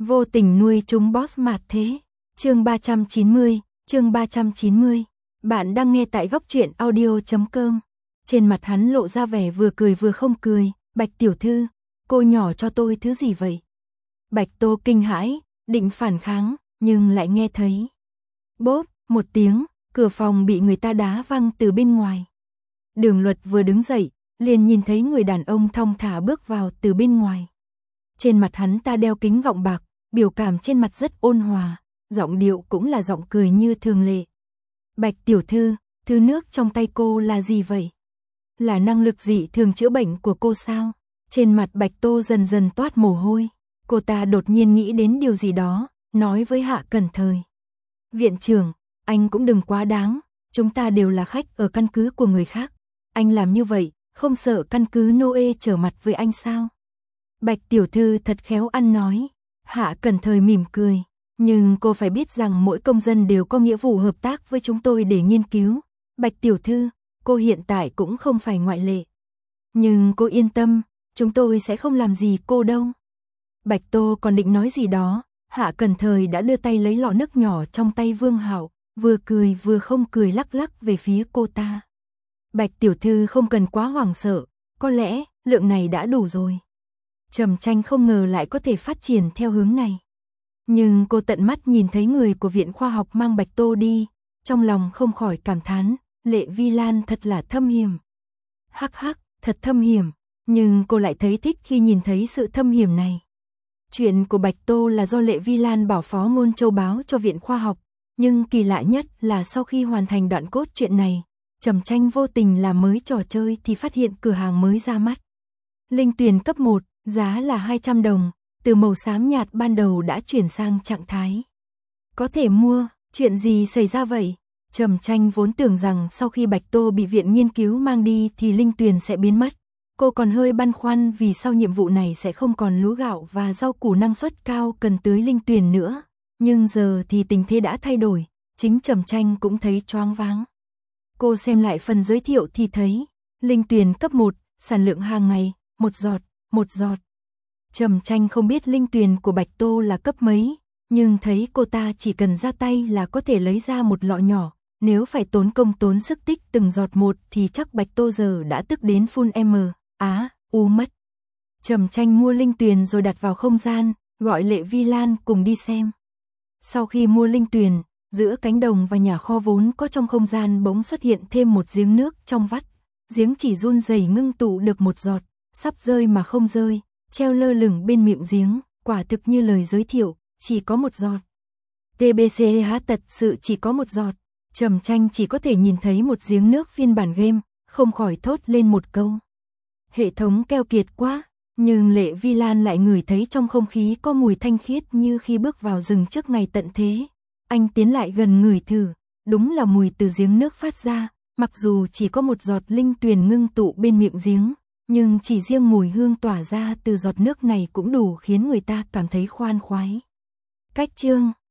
Vô tình nuôi chúng boss mạt thế. Chương 390. Bạn đang nghe tại góc truyện audio.com. Trên mặt hắn lộ ra vẻ vừa cười vừa không cười. Bạch tiểu thư, cô nhỏ cho tôi thứ gì vậy? Bạch Tô kinh hãi, định phản kháng, nhưng lại nghe thấy bốp một tiếng, cửa phòng bị người ta đá văng từ bên ngoài. Đường Luật vừa đứng dậy, liền nhìn thấy người đàn ông thong thả bước vào từ bên ngoài. Trên mặt hắn ta đeo kính gọng bạc, biểu cảm trên mặt rất ôn hòa, giọng điệu cũng là giọng cười như thường lệ. Bạch tiểu thư, thứ nước trong tay cô là gì vậy? Là năng lực dị thường chữa bệnh của cô sao? Trên mặt Bạch Tô dần dần toát mồ hôi, cô ta đột nhiên nghĩ đến điều gì đó, nói với Hạ Cẩn Thời. Viện trưởng, anh cũng đừng quá đáng, chúng ta đều là khách ở căn cứ của người khác. Anh làm như vậy, không sợ căn cứ Noe trở mặt với anh sao? Bạch tiểu thư thật khéo ăn nói. Hạ Cẩn Thời mỉm cười, nhưng cô phải biết rằng mỗi công dân đều có nghĩa vụ hợp tác với chúng tôi để nghiên cứu. Bạch tiểu thư, cô hiện tại cũng không phải ngoại lệ. Nhưng cô yên tâm, chúng tôi sẽ không làm gì cô đâu. Bạch Tô còn định nói gì đó, Hạ Cẩn Thời đã đưa tay lấy lọ nước nhỏ trong tay Vương Hạo, vừa cười vừa không cười lắc lắc về phía cô ta. Bạch tiểu thư không cần quá hoảng sợ, có lẽ lượng này đã đủ rồi. Trầm Tranh không ngờ lại có thể phát triển theo hướng này. Nhưng cô tận mắt nhìn thấy người của Viện Khoa học mang Bạch Tô đi, trong lòng không khỏi cảm thán, Lệ Vi Lan thật là thâm hiểm. Hắc hắc, thật thâm hiểm, nhưng cô lại thấy thích khi nhìn thấy sự thâm hiểm này. Chuyện của Bạch Tô là do Lệ Vi Lan bảo Phó Ngôn Châu báo cho Viện Khoa học, nhưng kỳ lạ nhất là sau khi hoàn thành đoạn cốt truyện này, Trầm Tranh vô tình làm mới trò chơi thì phát hiện cửa hàng mới ra mắt. Linh Tuyền cấp 1, giá là 200 đồng, từ màu xám nhạt ban đầu đã chuyển sang trạng thái có thể mua. Chuyện gì xảy ra vậy? Trầm Tranh vốn tưởng rằng sau khi Bạch Tô bị viện nghiên cứu mang đi thì Linh Tuyền sẽ biến mất. Cô còn hơi băn khoăn vì sau nhiệm vụ này sẽ không còn lúa gạo và rau củ năng suất cao cần tưới Linh Tuyền nữa. Nhưng giờ thì tình thế đã thay đổi, chính Trầm Tranh cũng thấy choáng váng. Cô xem lại phần giới thiệu thì thấy, Linh Tuyền cấp 1, sản lượng hàng ngày, một giọt. Trầm Tranh không biết Linh Tuyền của Bạch Tô là cấp mấy, nhưng thấy cô ta chỉ cần ra tay là có thể lấy ra một lọ nhỏ, nếu phải tốn công tốn sức tích từng giọt một thì chắc Bạch Tô giờ đã tức đến phun mất. Trầm Tranh mua Linh Tuyền rồi đặt vào không gian, gọi Lệ Vi Lan cùng đi xem. Sau khi mua Linh Tuyền, giữa cánh đồng và nhà kho vốn có trong không gian bỗng xuất hiện thêm một giếng nước trong vắt. Giếng chỉ run rẩy ngưng tụ được một giọt, sắp rơi mà không rơi, treo lơ lửng bên miệng giếng, quả thực như lời giới thiệu, chỉ có một giọt. TBCH thật sự chỉ có một giọt. Trầm Tranh chỉ có thể nhìn thấy một giếng nước phiên bản game, không khỏi thốt lên một câu. Hệ thống keo kiệt quá, nhưng Lệ Vi Lan lại ngửi thấy trong không khí có mùi thanh khiết như khi bước vào rừng trước ngày tận thế. Anh tiến lại gần ngửi thử, đúng là mùi từ giếng nước phát ra, mặc dù chỉ có một giọt Linh Tuyền ngưng tụ bên miệng giếng, nhưng chỉ riêng mùi hương tỏa ra từ giọt nước này cũng đủ khiến người ta cảm thấy khoan khoái. Cách chương